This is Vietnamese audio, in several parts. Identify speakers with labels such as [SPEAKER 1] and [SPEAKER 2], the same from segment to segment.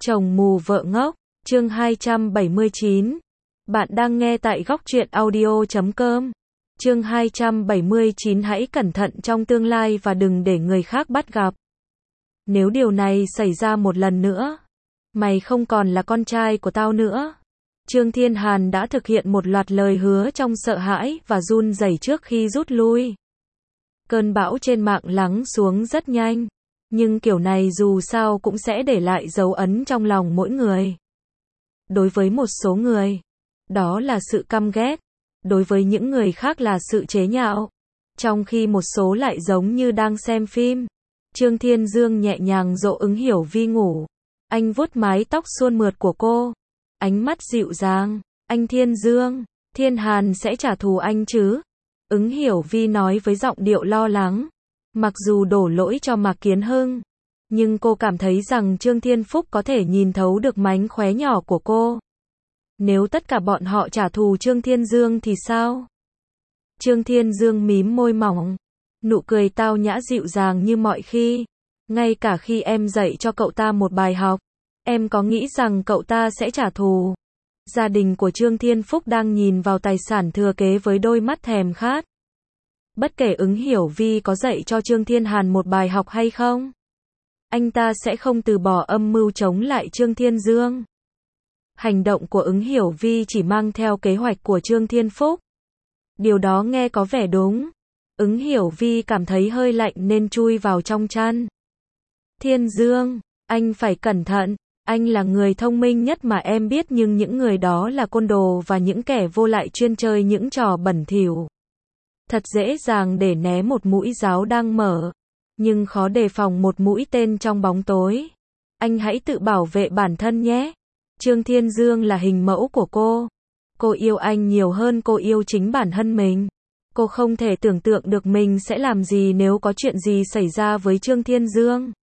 [SPEAKER 1] Chồng mù vợ ngốc, chương 279. Bạn đang nghe tại Góc Truyện Audio.com. Chương 279. Hãy cẩn thận trong tương lai và đừng để người khác bắt gặp. Nếu điều này xảy ra một lần nữa, mày không còn là con trai của tao nữa. Trương Thiên Hàn đã thực hiện một loạt lời hứa trong sợ hãi và run rẩy trước khi rút lui. Cơn bão trên mạng lắng xuống rất nhanh, nhưng kiểu này dù sao cũng sẽ để lại dấu ấn trong lòng mỗi người. Đối với một số người, đó là sự căm ghét, đối với những người khác là sự chế nhạo, trong khi một số lại giống như đang xem phim. Trương Thiên Dương nhẹ nhàng dỗ Ứng Hiểu Vi ngủ. Anh vuốt mái tóc suôn mượt của cô, ánh mắt dịu dàng. Anh Thiên Dương, Thiên Hàn sẽ trả thù anh chứ? Ứng Hiểu Vi nói với giọng điệu lo lắng. Mặc dù đổ lỗi cho Mạc Kiến Hưng, nhưng cô cảm thấy rằng Trương Thiên Phúc có thể nhìn thấu được mánh khóe nhỏ của cô. Nếu tất cả bọn họ trả thù Trương Thiên Dương thì sao? Trương Thiên Dương mím môi mỏng, nụ cười tao nhã dịu dàng như mọi khi. Ngay cả khi em dạy cho cậu ta một bài học, em có nghĩ rằng cậu ta sẽ trả thù? Gia đình của Trương Thiên Phúc đang nhìn vào tài sản thừa kế với đôi mắt thèm khát. Bất kể Ứng Hiểu Vi có dạy cho Trương Thiên Hàn một bài học hay không, anh ta sẽ không từ bỏ âm mưu chống lại Trương Thiên Dương. Hành động của Ứng Hiểu Vi chỉ mang theo kế hoạch của Trương Thiên Phúc. Điều đó nghe có vẻ đúng. Ứng Hiểu Vi cảm thấy hơi lạnh nên chui vào trong chăn. Thiên Dương, anh phải cẩn thận. Anh là người thông minh nhất mà em biết, nhưng những người đó là côn đồ và những kẻ vô lại chuyên chơi những trò bẩn thỉu. Thật dễ dàng để né một mũi giáo đang mở, nhưng khó đề phòng một mũi tên trong bóng tối. Anh hãy tự bảo vệ bản thân nhé. Trương Thiên Dương là hình mẫu của cô. Cô yêu anh nhiều hơn cô yêu chính bản thân mình. Cô không thể tưởng tượng được mình sẽ làm gì nếu có chuyện gì xảy ra với Trương Thiên Dương.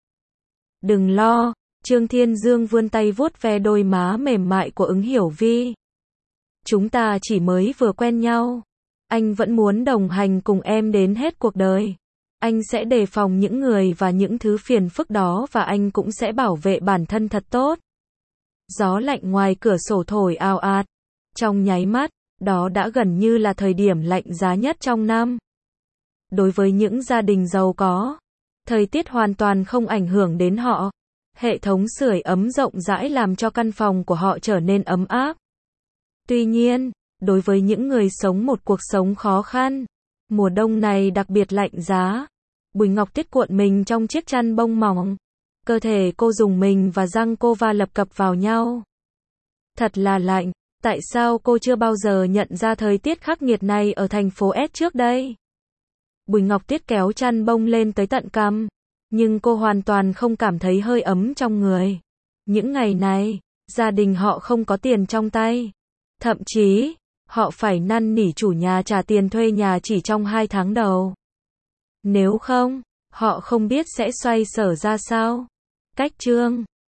[SPEAKER 1] Đừng lo. Trương Thiên Dương vươn tay vuốt ve đôi má mềm mại của Ứng Hiểu Vi. Chúng ta chỉ mới vừa quen nhau. Anh vẫn muốn đồng hành cùng em đến hết cuộc đời. Anh sẽ đề phòng những người và những thứ phiền phức đó, và anh cũng sẽ bảo vệ bản thân thật tốt. Gió lạnh ngoài cửa sổ thổi ào ạt. Trong nháy mắt, đó đã gần như là thời điểm lạnh giá nhất trong năm. Đối với những gia đình giàu có, thời tiết hoàn toàn không ảnh hưởng đến họ. Hệ thống sưởi ấm rộng rãi làm cho căn phòng của họ trở nên ấm áp. Tuy nhiên, đối với những người sống một cuộc sống khó khăn, mùa đông này đặc biệt lạnh giá. Bùi Ngọc Tuyết cuộn mình trong chiếc chăn bông mỏng. Cơ thể cô rùng mình và răng cô va lập cập vào nhau. Thật là lạnh. Tại sao cô chưa bao giờ nhận ra thời tiết khắc nghiệt này ở thành phố S trước đây? Bùi Ngọc Tuyết kéo chăn bông lên tới tận cằm, nhưng cô hoàn toàn không cảm thấy hơi ấm trong người. Những ngày này, gia đình họ không có tiền trong tay. Thậm chí, họ phải năn nỉ chủ nhà trả tiền thuê nhà chỉ trong 2 tháng đầu. Nếu không, họ không biết sẽ xoay sở ra sao. Cách Trương